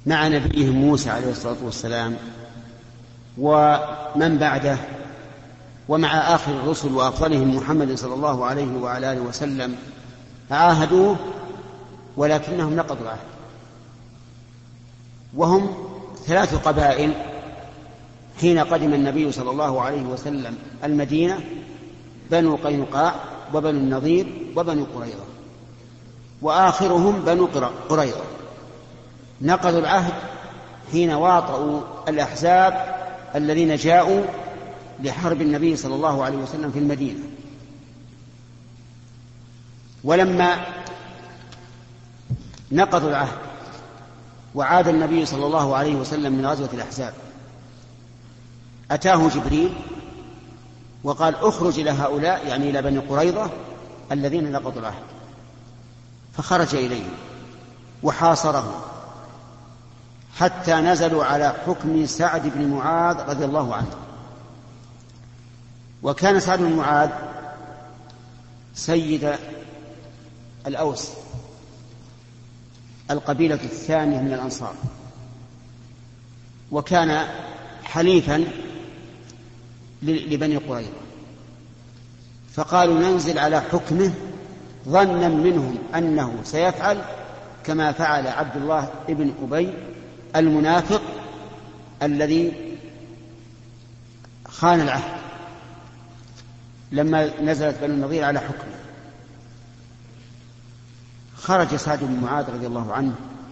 مع نبيهم موسى عليه الصلاة والسلام ومن بعده ومع آخر الرسل وأفضلهم محمد صلى الله عليه وعلى آله وسلم عاهدوه ولكنهم نقضوا العهد، وهم 3 قبائل حين قدم النبي صلى الله عليه وسلم المدينة: بنو قينقاع وبنو النضير وبنو قريظة، وآخرهم بنو قريظة. نقضوا العهد حين واطؤوا الأحزاب الذين جاءوا لحرب النبي صلى الله عليه وسلم في المدينة. ولما نقضوا العهد وعاد النبي صلى الله عليه وسلم من غزوة الأحزاب أتاه جبريل وقال: اخرج إلى هؤلاء، يعني إلى بني قريظة الذين نقضوا العهد. فخرج إليهم وحاصرهم حتى نزلوا على حكم سعد بن معاذ رضي الله عنه. وكان سعد بن معاذ سيد الأوس، القبيلة الثانية من الأنصار، وكان حليفا لبني قريظة. فقالوا: ننزل على حكمه، ظنا منهم أنه سيفعل كما فعل عبد الله ابن أبي المنافق الذي خان العهد لما نزلت بنو النضير على حكمه. خرج سعد بن معاذ رضي الله عنه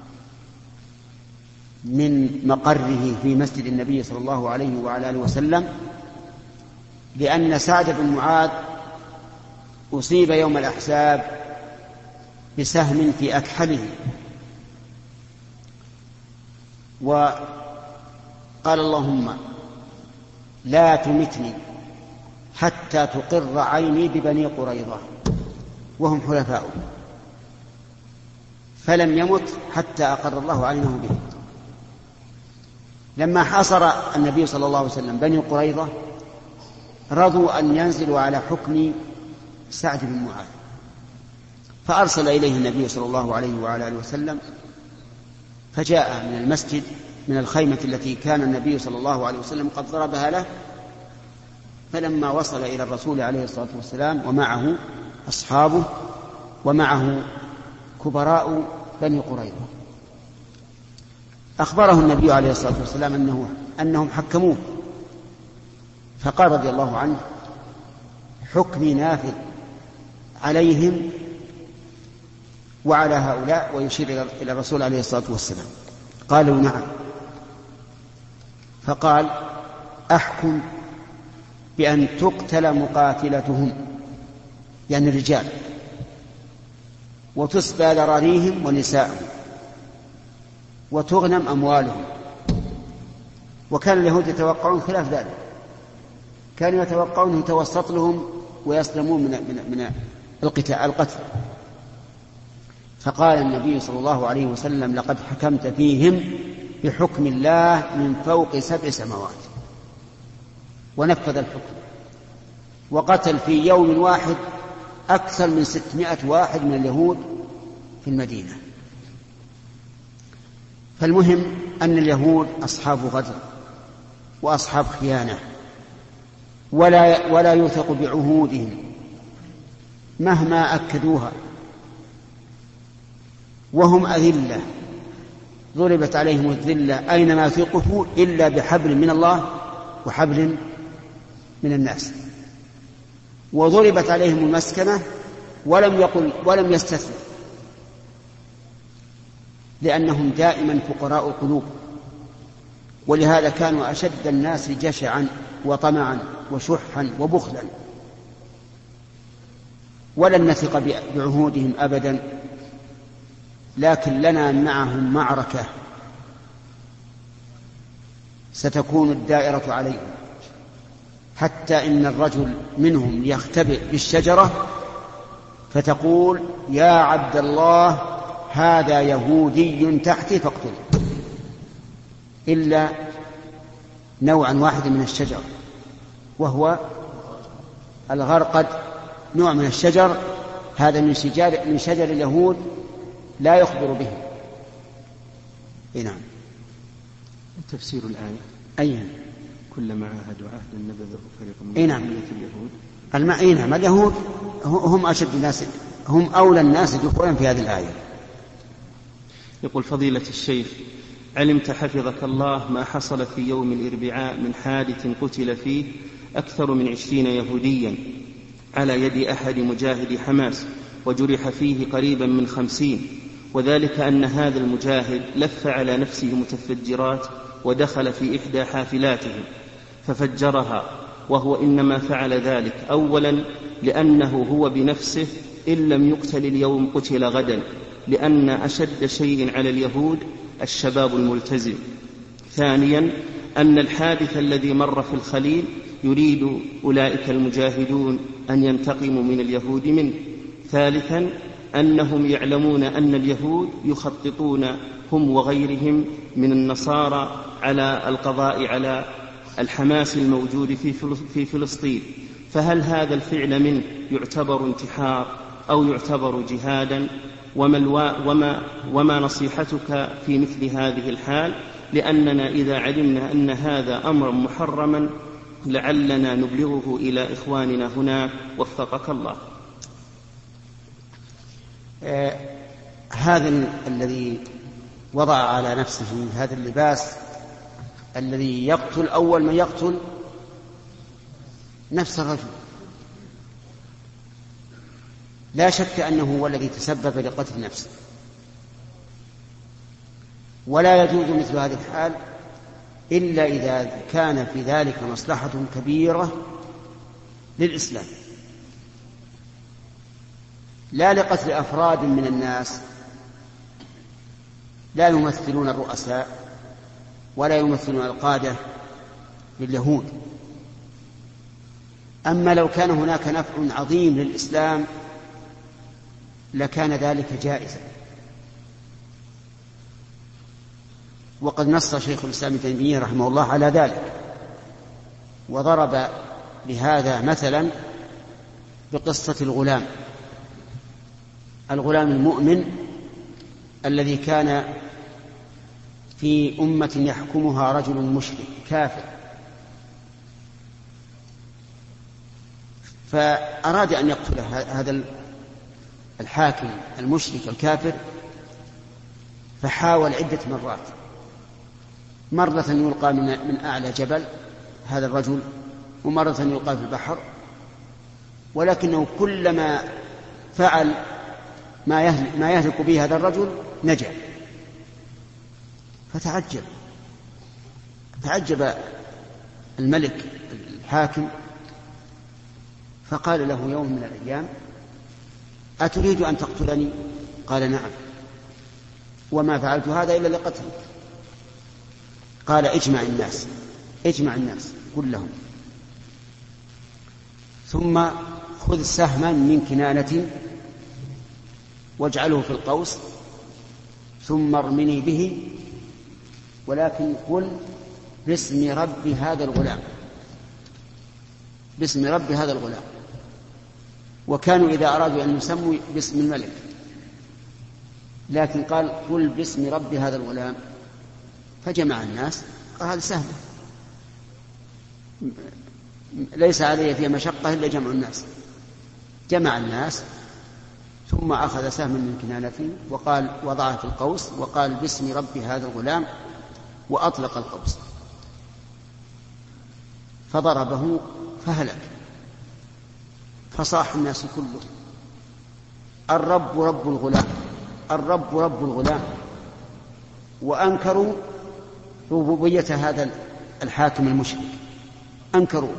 من مقره في مسجد النبي صلى الله عليه وعلى آله وسلم، لأن سعد بن معاذ أصيب يوم الأحزاب بسهم في أكحله، وقال: اللهم لا تمتني حتى تقر عيني ببني قريظة وهم حلفاؤه، فلم يمت حتى أقر الله عينه به. لما حاصر النبي صلى الله عليه وسلم بني قريظة رضوا أن ينزلوا على حكم سعد بن معاذ، فأرسل إليه النبي صلى الله عليه وعلى آله وسلم، فجاء من المسجد من الخيمة التي كان النبي صلى الله عليه وسلم قد ضربها له. فلما وصل إلى الرسول عليه الصلاة والسلام ومعه أصحابه ومعه كبراء بني قريظة، أخبره النبي عليه الصلاة والسلام أنهم حكموه، فقال رضي الله عنه: حكمي نافذ عليهم وعلى هؤلاء، ويشير إلى الرسول عليه الصلاة والسلام. قالوا: نعم. فقال: أحكم بأن تقتل مقاتلتهم، يعني الرجال، وتسبى ذراريهم ونساءهم، وتغنم أموالهم. وكان اليهود يتوقعون خلاف ذلك، كانوا يتوقعون يتوسط لهم ويسلمون من القتل. فقال النبي صلى الله عليه وسلم: لقد حكمت فيهم بحكم الله من فوق 7 سماوات. ونفذ الحكم، وقتل في يوم واحد أكثر من 600 واحد من اليهود في المدينة. فالمهم أن اليهود أصحاب غدر وأصحاب خيانة، ولا يوثق بعهودهم مهما أكدوها، وهم أذلة ضربت عليهم الذلة أينما ثقفوا إلا بحبل من الله وحبل من الناس، وضربت عليهم المسكنة ولم يستثنوا، لأنهم دائما فقراء القلوب. ولهذا كانوا أشد الناس جشعا وطمعا وشحا وبخلا، ولن نثق بعهودهم أبدا. لكن لنا معهم معركة ستكون الدائرة عليهم، حتى إن الرجل منهم يختبئ بالشجرة فتقول: يا عبد الله هذا يهودي تحتي فاقتله، إلا نوعا واحدا من الشجر وهو الغرقد، نوع من الشجر هذا من شجر اليهود لا يخبر به. نعم. تفسير الآية أيها كلما عاهدوا عهدا نبذه فريق من اليهود. نعم اليهود هم أشد الناس، هم أولى الناس دخولا في هذه الآية. يقول فضيلة الشيخ: علمت حفظك الله ما حصل في يوم الأربعاء من حادث قتل فيه أكثر من 20 يهوديا على يد أحد مجاهدي حماس، وجرح فيه قريبا من 50، وذلك أن هذا المجاهد لف على نفسه متفجرات ودخل في إحدى حافلاتهم ففجرها، وهو إنما فعل ذلك أولا لأنه هو بنفسه إن لم يقتل اليوم قتل غدا، لأن أشد شيء على اليهود الشباب الملتزم. ثانيا أن الحادث الذي مر في الخليل يريد أولئك المجاهدون أن ينتقموا من اليهود منه. ثالثا أنهم يعلمون أن اليهود يخططون هم وغيرهم من النصارى على القضاء على الحماس الموجود في فلسطين، فهل هذا الفعل منه يعتبر انتحار أو يعتبر جهادا؟ وما نصيحتك في مثل هذه الحال، لأننا إذا علمنا أن هذا أمر محرما لعلنا نبلغه إلى إخواننا هناك وفقك الله. هذا الذي وضع على نفسه هذا اللباس الذي يقتل أول من يقتل نفس الرجل، لا شك أنه هو الذي تسبب لقتل نفسه، ولا يجوز مثل هذه الحال إلا إذا كان في ذلك مصلحة كبيرة للإسلام، لا لقتل أفراد من الناس لا يمثلون الرؤساء ولا يمثلون القادة لليهود. أما لو كان هناك نفع عظيم للإسلام لكان ذلك جائزا. وقد نص شيخ الإسلام ابن تيمية رحمه الله على ذلك، وضرب بهذا مثلا بقصة الغلام المؤمن الذي كان في أمة يحكمها رجل مشرك كافر، فأراد أن يقتل هذا الحاكم المشرك الكافر، فحاول عدة مرات، مرة يلقى من أعلى جبل هذا الرجل، ومرة يلقى في البحر، ولكنه كلما فعل ما يهلك به هذا الرجل نجا. فتعجب الملك الحاكم، فقال له يوم من الأيام: أتريد أن تقتلني؟ قال: نعم، وما فعلت هذا إلا لقتلك. قال: اجمع الناس كلهم، ثم خذ سهما من كنانة واجعله في القوس، ثم ارمني به، ولكن قل باسم رب هذا الغلام، باسم رب هذا الغلام. وكانوا إذا أرادوا أن يسموا باسم الملك، لكن قال: قل باسم رب هذا الغلام. فجمع الناس، قال: هذا سهل، ليس علي فيها مشقة إلا جمع الناس. جمع الناس، ثم أخذ سهما من كنانته وقال، وضعه في القوس وقال: باسم رب هذا الغلام، وأطلق القوس فضربه فهلك. فصاح الناس كله: الرب رب الغلام، الرب رب الغلام. وأنكروا ربوبية هذا الحاكم المشرك، أنكروا.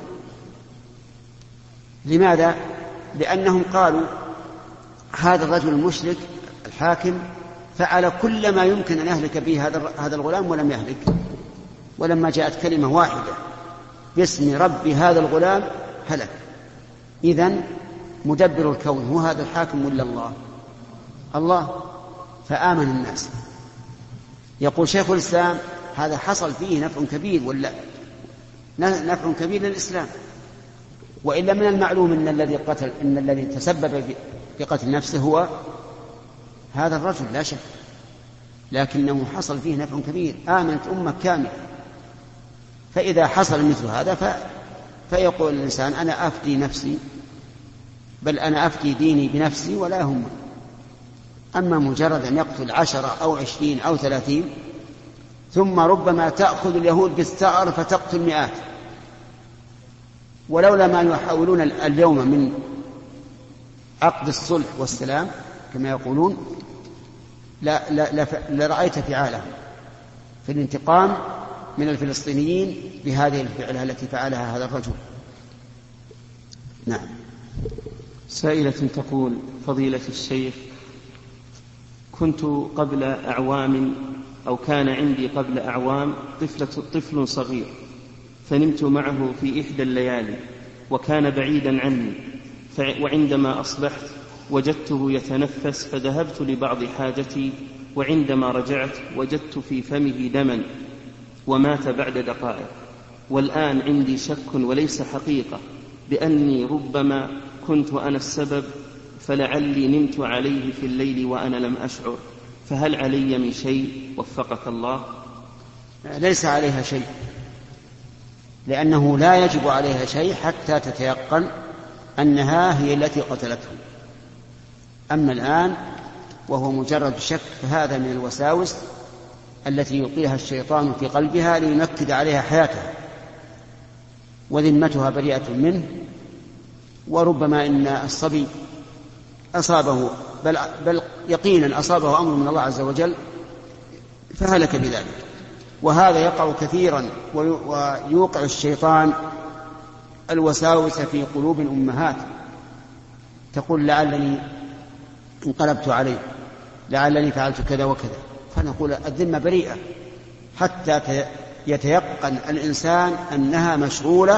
لماذا؟ لأنهم قالوا هذا الرجل المشرك الحاكم فعل كل ما يمكن أن يهلك به هذا الغلام ولم يهلك، ولما جاءت كلمة واحدة باسم رب هذا الغلام هلك. إذن مدبر الكون هو هذا الحاكم ولا الله؟ فآمن الناس. يقول شيخ الإسلام: هذا حصل فيه نفع كبير، ولا نفع كبير للإسلام، وإلا من المعلوم أن الذي تسبب في قتل نفسه هو هذا الرجل لا شك، لكنه حصل فيه نفع كبير، آمنت أمة كاملة. فإذا حصل مثل هذا فيقول الإنسان أنا أفدي نفسي، بل أنا أفدي ديني بنفسي ولا يهم. أما مجرد أن يقتل 10 أو 20 أو 30، ثم ربما تأخذ اليهود بالثأر فتقتل مئات، ولولا ما يحاولون اليوم من عقد الصلح والسلام كما يقولون لرأيت فعالهم في الانتقام من الفلسطينيين بهذه الفعلة التي فعلها هذا الرجل. نعم. سائلة تقول: فضيلة الشيخ، كنت قبل أعوام أو كان عندي قبل أعوام طفل صغير، فنمت معه في إحدى الليالي وكان بعيدا عني، وعندما أصبحت وجدته يتنفس فذهبت لبعض حاجتي، وعندما رجعت وجدت في فمه دما ومات بعد دقائق. والآن عندي شك وليس حقيقة بأني ربما كنت أنا السبب، فلعلي نمت عليه في الليل وأنا لم أشعر، فهل علي من شيء وفقك الله؟ ليس عليها شيء، لأنه لا يجب عليها شيء حتى تتيقن أنها هي التي قتلته. أما الآن وهو مجرد شك فهذا من الوساوس التي يلقيها الشيطان في قلبها لينكد عليها حياتها، وذمتها بريئة منه، وربما إن الصبي أصابه بل يقينا أصابه أمر من الله عز وجل فهلك بذلك. وهذا يقع كثيرا، ويوقع الشيطان الوساوس في قلوب الأمهات، تقول لعلني انقلبت عليه، لعلني فعلت كذا وكذا، فنقول الذمة بريئة حتى يتيقن الإنسان أنها مشغولة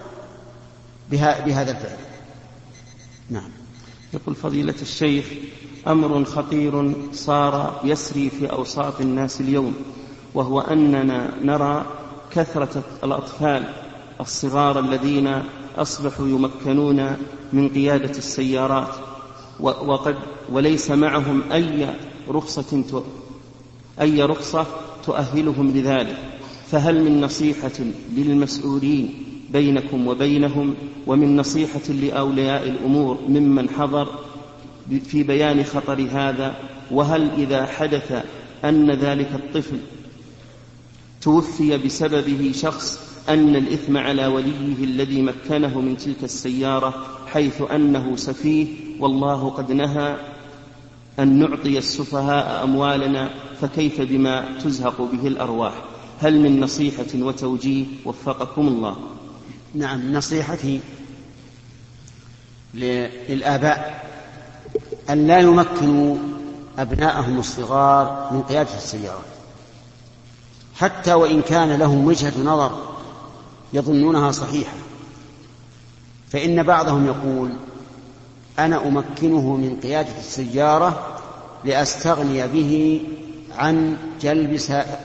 بهذا الفعل. نعم. يقول: فضيلة الشيخ، أمر خطير صار يسري في أوساط الناس اليوم، وهو أننا نرى كثرة الأطفال الصغار الذين أصبحوا يمكنون من قيادة السيارات وليس معهم أي رخصة تؤهلهم لذلك، فهل من نصيحة للمسؤولين بينكم وبينهم، ومن نصيحة لأولياء الأمور ممن حضر في بيان خطر هذا؟ وهل إذا حدث أن ذلك الطفل توفي بسببه شخص أن الإثم على وليه الذي مكنه من تلك السيارة، حيث أنه سفيه والله قد نهى أن نعطي السفهاء أموالنا، فكيف بما تزهق به الأرواح؟ هل من نصيحة وتوجيه وفقكم الله؟ نعم. نصيحتي للآباء أن لا يمكنوا أبناءهم الصغار من قيادة السيارات، حتى وإن كان لهم وجهة نظر يظنونها صحيحة. فإن بعضهم يقول أنا أمكنه من قيادة السيارة لأستغني به عن جلب سائق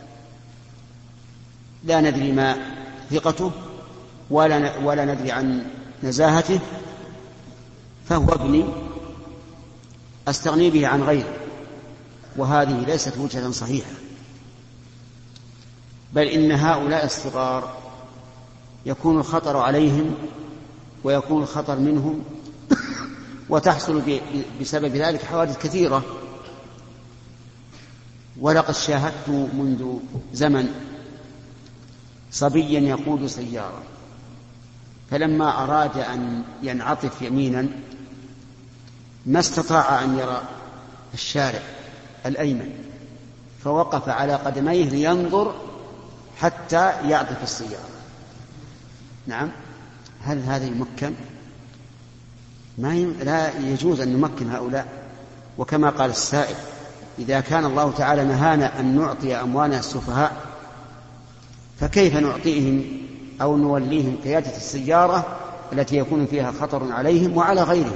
لا ندري ما ثقته ولا ندري عن نزاهته، فهو ابني أستغني به عن غيره. وهذه ليست وجهة صحيحة، بل إن هؤلاء الصغار يكون الخطر عليهم ويكون الخطر منهم، وتحصل بسبب ذلك حوادث كثيرة. ولقد شاهدت منذ زمن صبيا يقود سيارة، فلما أراد أن ينعطف يمينا ما استطاع أن يرى الشارع الأيمن، فوقف على قدميه لينظر حتى يعطف السيارة. نعم. هل هذا يمكن؟ لا يجوز أن نمكن هؤلاء. وكما قال السائل: إذا كان الله تعالى نهانا أن نعطي أموالنا السفهاء، فكيف نعطيهم أو نوليهم قيادة السيارة التي يكون فيها خطر عليهم وعلى غيرهم؟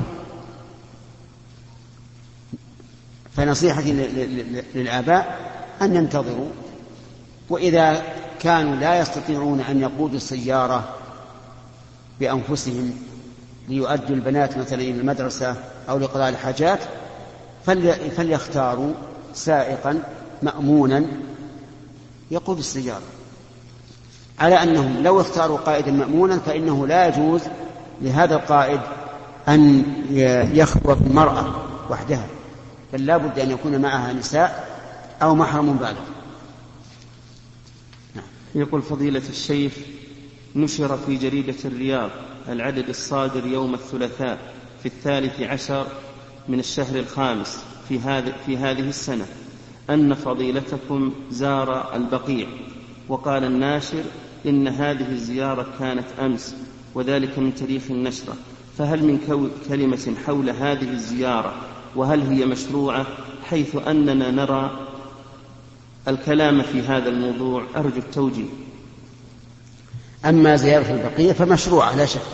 فنصيحتي للآباء أن ينتظروا، وإذا كانوا لا يستطيعون أن يقودوا السيارة بأنفسهم ليؤدوا البنات مثلا إلى المدرسة أو لقضاء الحاجات، فليختاروا سائقا مأمونا يقود السيارة، على أنهم لو اختاروا قائدا مأمونا فإنه لا يجوز لهذا القائد أن يخلو بالمرأة وحدها، بل لا بد أن يكون معها نساء أو محرم بالغ. يقول فضيلة الشيخ: نشر في جريدة الرياض العدد الصادر يوم الثلاثاء في 13 من الشهر الخامس في هذه السنة أن فضيلتكم زار البقيع، وقال الناشر إن هذه الزيارة كانت أمس وذلك من تاريخ النشرة، فهل من كلمة حول هذه الزيارة وهل هي مشروعة، حيث أننا نرى الكلام في هذا الموضوع؟ أرجو التوجيه. أما زيارة البقيع فمشروعة لا شك،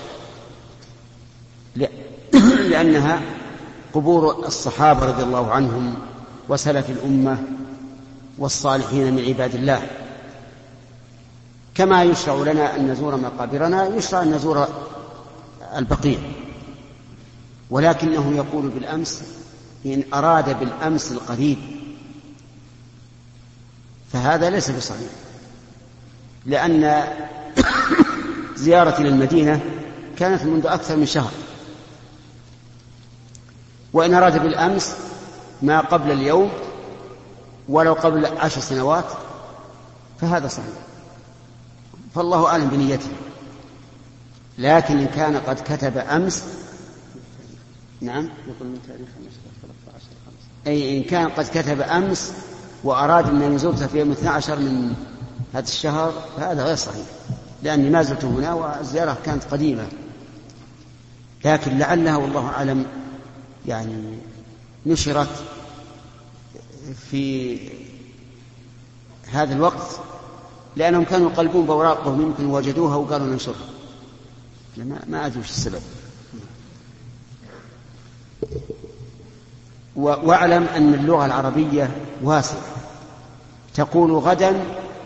لأنها قبور الصحابة رضي الله عنهم وسلف الأمة والصالحين من عباد الله، كما يشرع لنا أن نزور مقابرنا يشرع أن نزور البقيع، ولكنه يقول بالأمس إن أراد بالأمس القريب، فهذا ليس بصحيح، لأن زيارتي للمدينة كانت منذ أكثر من شهر، وإن أراد بالأمس ما قبل اليوم ولو قبل 10 سنوات فهذا صحيح، فالله أعلم بنيته. لكن إن كان قد كتب أمس، نعم، يقول من تاريخ 13 أي إن كان قد كتب أمس وأراد أن يزورته في يوم 12 من هذا الشهر فهذا غير صحيح، لأني ما زلت هنا والزيارة كانت قديمة، لكن لعلها والله أعلم يعني نشرت في هذا الوقت لأنهم كانوا يقلبون بأوراقهم يمكن وجدوها وقالوا ننشرها، ما أدري وش السبب. واعلم أن اللغة العربية واسعة، تقول غدا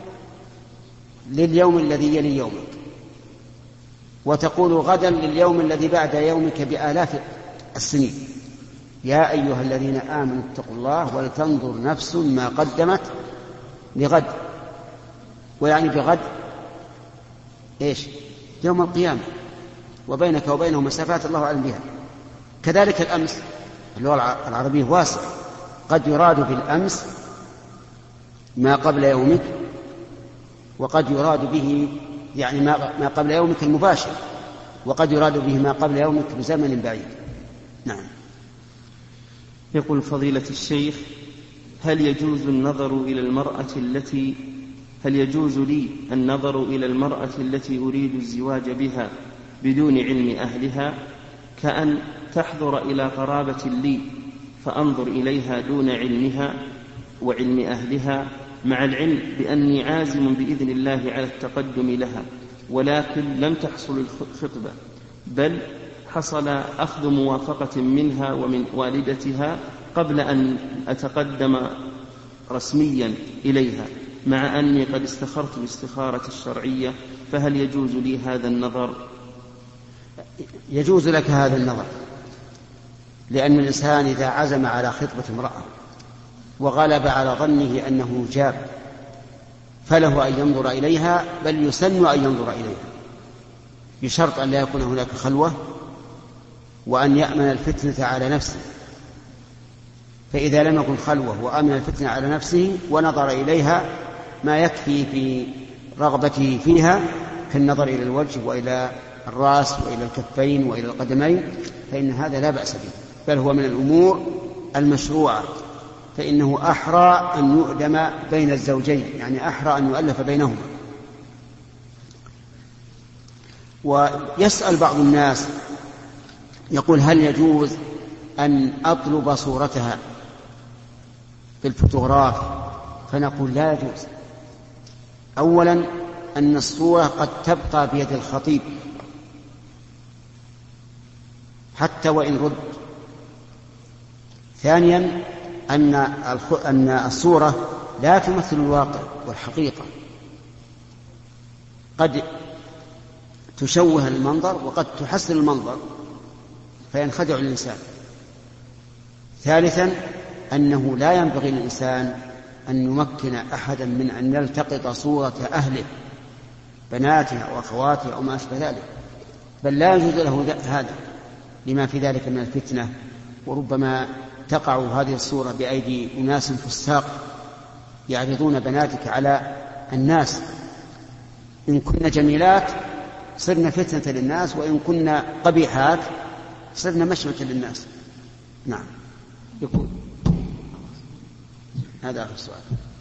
لليوم الذي يلي يومك، وتقول غدا لليوم الذي بعد يومك بآلاف السنين. يا أيها الذين آمنوا اتقوا الله ولتنظر نفس ما قدمت لغد، ويعني بغد إيش؟ يوم القيامة، وبينك وبينه مسافات الله أعلم بها. كذلك الأمس، اللغة العربية واسعة، قد يراد بالأمس ما قبل يومك، وقد يراد به يعني ما قبل يومك المباشر، وقد يراد به ما قبل يومك بزمن بعيد. نعم. يقول فضيلة الشيخ: هل يجوز لي النظر إلى المرأة التي أريد الزواج بها بدون علم أهلها، كأن تحضر إلى قرابة لي فأنظر إليها دون علمها وعلم أهلها، مع العلم بأني عازم بإذن الله على التقدم لها، ولكن لم تحصل الخطبة، بل حصل أخذ موافقة منها ومن والدتها قبل أن أتقدم رسميا إليها، مع أني قد استخرت بالاستخارة الشرعية، فهل يجوز لي هذا النظر؟ يجوز لك هذا النظر، لأن الإنسان إذا عزم على خطبة امرأة وغلب على ظنه أنه جاب فله أن ينظر إليها، بل يسن أن ينظر إليها بشرط أن لا يكون هناك خلوة، وأن يأمن الفتنة على نفسه. فإذا لم يكن خلوة وأمن الفتنة على نفسه ونظر إليها ما يكفي في رغبته فيها كالنظر إلى الوجه وإلى الرأس وإلى الكفين وإلى القدمين، فإن هذا لا بأس به، بل هو من الأمور المشروعة، فإنه أحرى أن يؤدم بين الزوجين، يعني أحرى أن يؤلف بينهما. ويسأل بعض الناس يقول: هل يجوز أن أطلب صورتها في الفوتوغراف؟ فنقول: لا يجوز. أولا أن الصورة قد تبقى بيد الخطيب حتى وإن رد. ثانيا أن الصورة لا تمثل الواقع والحقيقة، قد تشوه المنظر وقد تحسن المنظر فينخدع الإنسان. ثالثا أنه لا ينبغي للإنسان أن يمكن أحدا من أن يلتقط صورة أهله بناته أو أخواته أو ما أشبه ذلك، بل لا يجوز له هذا لما في ذلك من الفتنة، وربما تقع هذه الصورة بأيدي أناس فساق يعرضون بناتك على الناس، إن كن جميلات صرنا فتنة للناس، وإن كنا قبيحات صرنا مشمة للناس. نعم. يقول هذا آخر السؤال.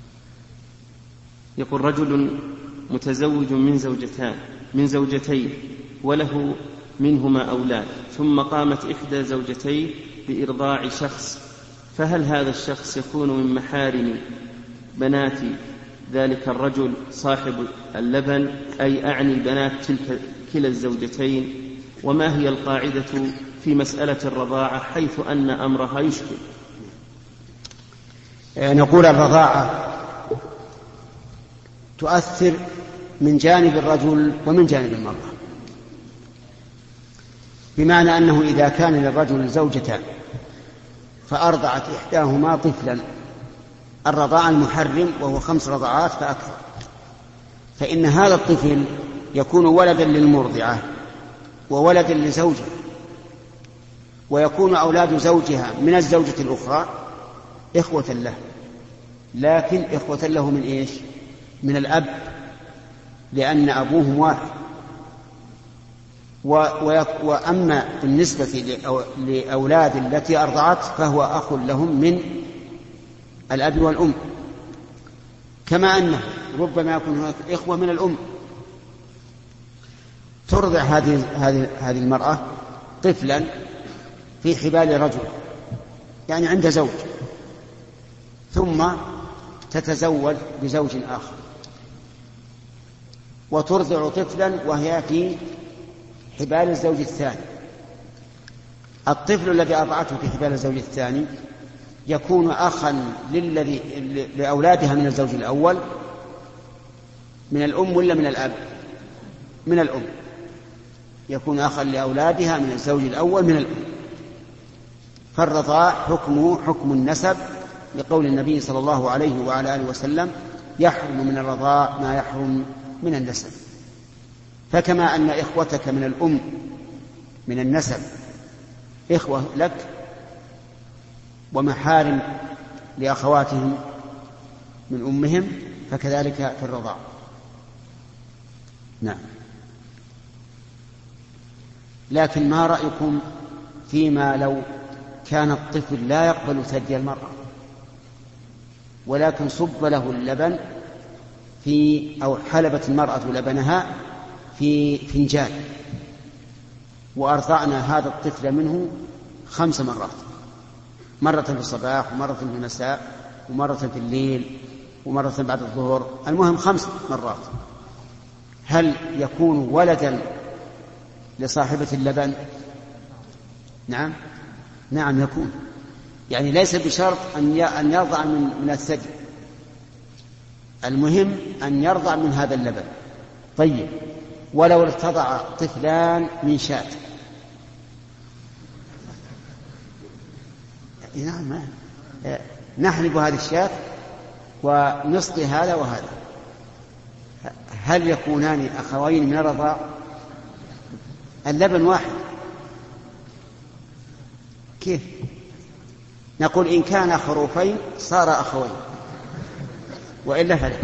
يقول رجل متزوج من زوجتين وله منهما أولاد، ثم قامت إحدى زوجتيه بإرضاع شخص، فهل هذا الشخص يكون من محارم بنات ذلك الرجل صاحب اللبن، أي أعني بنات كلا الزوجتين؟ وما هي القاعدة في مسألة الرضاعة حيث أن أمرها يشكل؟ نقول الرضاعة تؤثر من جانب الرجل ومن جانب المرأة، بمعنى أنه إذا كان للرجل زوجتان فأرضعت إحداهما طفلا، الرضاع المحرم وهو 5 رضعات فأكثر، فإن هذا الطفل يكون ولدا للمرضعة وولدا لزوجها، ويكون أولاد زوجها من الزوجة الأخرى إخوة له، لكن إخوة له من إيش؟ من الأب، لأن أبوهم واحد. وأما بالنسبة لأولاد التي أرضعت فهو أخ لهم من الأب والأم، كما أنه ربما يكون هناك إخوة من الأم. ترضع هذه المرأة طفلا في حبال رجل، يعني عند زوج، ثم تتزوج بزوج آخر وترضع طفلا وهي في حبال الزوج الثاني. الطفل الذي أرضعته في حبال الزوج الثاني يكون أخا لأولادها من الزوج الأول من الأم ولا من الأب؟ من الأم، يكون أخا لأولادها من الزوج الأول من الأم. فالرضاع حكمه حكم النسب، لقول النبي صلى الله عليه وعلى آله وسلم: يحرم من الرضاع ما يحرم من النسب. فكما أن إخوتك من الأم من النسب إخوة لك ومحارم لأخواتهم من أمهم، فكذلك في الرضاع. نعم. لكن ما رأيكم فيما لو كان الطفل لا يقبل ثدي المرأة، ولكن صب له اللبن أو حلبت المرأة لبنها في فنجان، وأرضعنا هذا الطفل منه 5 مرات، مرة في الصباح ومرة في المساء ومرة في الليل ومرة بعد الظهر، المهم 5 مرات، هل يكون ولدا لصاحبة اللبن؟ نعم يكون، يعني ليس بشرط أن يرضع من الثدي، المهم أن يرضع من هذا اللبن. طيب، ولو ارتضع طفلان من شاة؟ نعم، نحلب هذه الشاة ونسقي هذا وهذا، هل يكونان أخوين من الرضاع؟ اللبن واحد. كيف؟ نقول إن كان خروفين صار أخوين، وإلا فلا.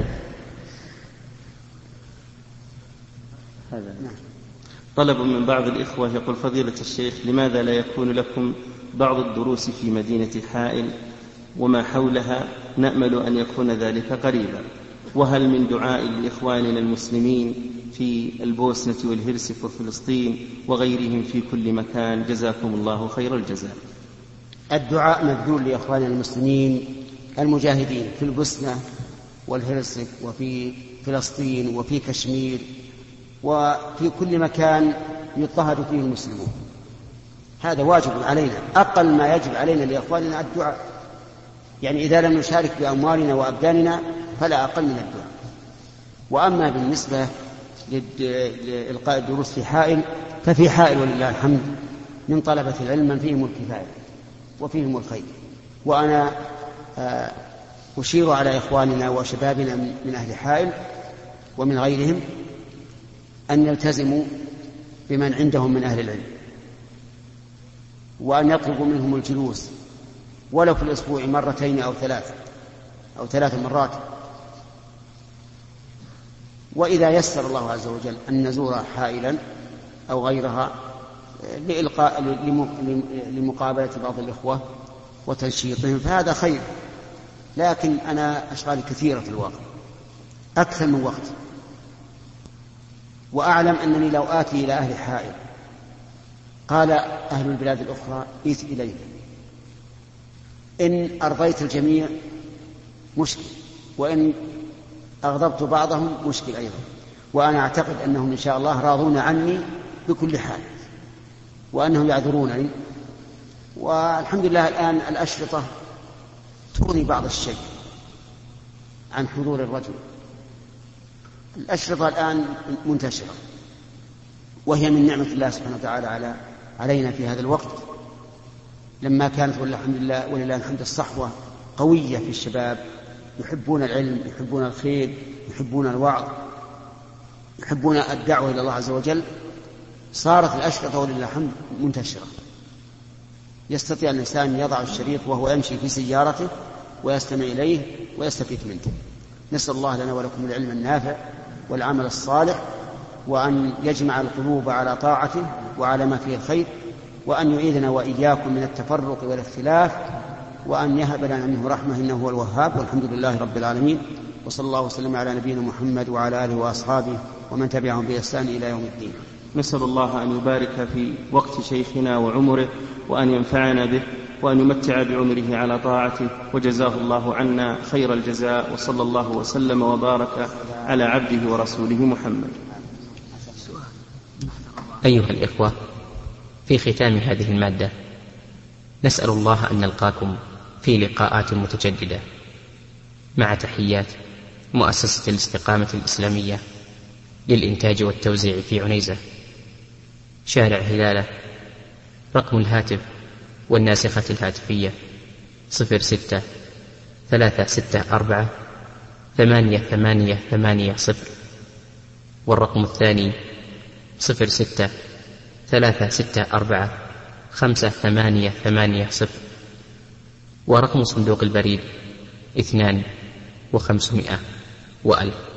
هذا طلب من بعض الإخوة، يقول: فضيلة الشيخ، لماذا لا يكون لكم بعض الدروس في مدينة حائل وما حولها؟ نأمل أن يكون ذلك قريبا. وهل من دعاء لإخواننا المسلمين في البوسنة والهرسك وفلسطين وغيرهم في كل مكان؟ جزاكم الله خير الجزاء. الدعاء مبذول لإخواننا المسلمين المجاهدين في البوسنة والهرسك وفي فلسطين وفي كشمير وفي كل مكان يضطهد فيه المسلمون، هذا واجب علينا، أقل ما يجب علينا لإخواننا الدعاء، يعني إذا لم نشارك بأموالنا وأبداننا فلا أقل من الدعاء. وأما بالنسبة لإلقاء الدروس في حائل، ففي حائل ولله الحمد من طلبة العلم من فيهم الكفاية وفيهم الخير، وأنا أشير على إخواننا وشبابنا من أهل حائل ومن غيرهم أن يلتزموا بمن عندهم من أهل العلم، وأن يطلبوا منهم الجلوس ولو في الأسبوع مرتين أو ثلاث مرات. وإذا يسر الله عز وجل أن نزور حائلا أو غيرها لمقابلة بعض الإخوة وتنشيطهم فهذا خير، لكن أنا أشغالي كثيرة في الواقع أكثر من وقت، وأعلم أنني لو آتي إلى أهل حائل قال أهل البلاد الأخرى ائت إليه، إن أرضيت الجميع مشكل، وإن أغضبت بعضهم مشكل أيضا، وأنا أعتقد أنهم إن شاء الله راضون عني بكل حال وأنهم يعذرونني. والحمد لله الآن الأشرطة تغني بعض الشيء عن حضور الرجل. الأشرطة الآن منتشرة، وهي من نعمة الله سبحانه وتعالى علينا في هذا الوقت، لما كانت ولله الحمد الصحوة قوية في الشباب، يحبون العلم، يحبون الخير، يحبون الوعظ، يحبون الدعوة إلى الله عز وجل. صارت الأشرطة ولله الحمد منتشرة، يستطيع الإنسان يضع الشريط وهو يمشي في سيارته ويستمع إليه ويستفيد منه. نسأل الله لنا ولكم العلم النافع والعمل الصالح، وأن يجمع القلوب على طاعته وعلى ما فيه الخير، وأن يعيذنا وإياكم من التفرق والاختلاف، وأن يهب لنا منه رحمة إنه هو الوهاب. والحمد لله رب العالمين، وصلى الله وسلم على نبينا محمد وعلى آله وأصحابه ومن تبعهم بإحسان إلى يوم الدين. نسأل الله أن يبارك في وقت شيخنا وعمره، وأن ينفعنا به، وأن يمتع بعمره على طاعته، وجزاه الله عنا خير الجزاء، وصلى الله وسلم وبارك على عبده ورسوله محمد. أيها الإخوة، في ختام هذه المادة نسأل الله أن نلقاكم في لقاءات متجددة، مع تحيات مؤسسة الاستقامة الإسلامية للإنتاج والتوزيع في عنيزة، شارع هلالة. رقم الهاتف والناسخة الهاتفية 06-364-8880، والرقم الثاني 06-364-5880، ورقم صندوق البريد 2500 و1000.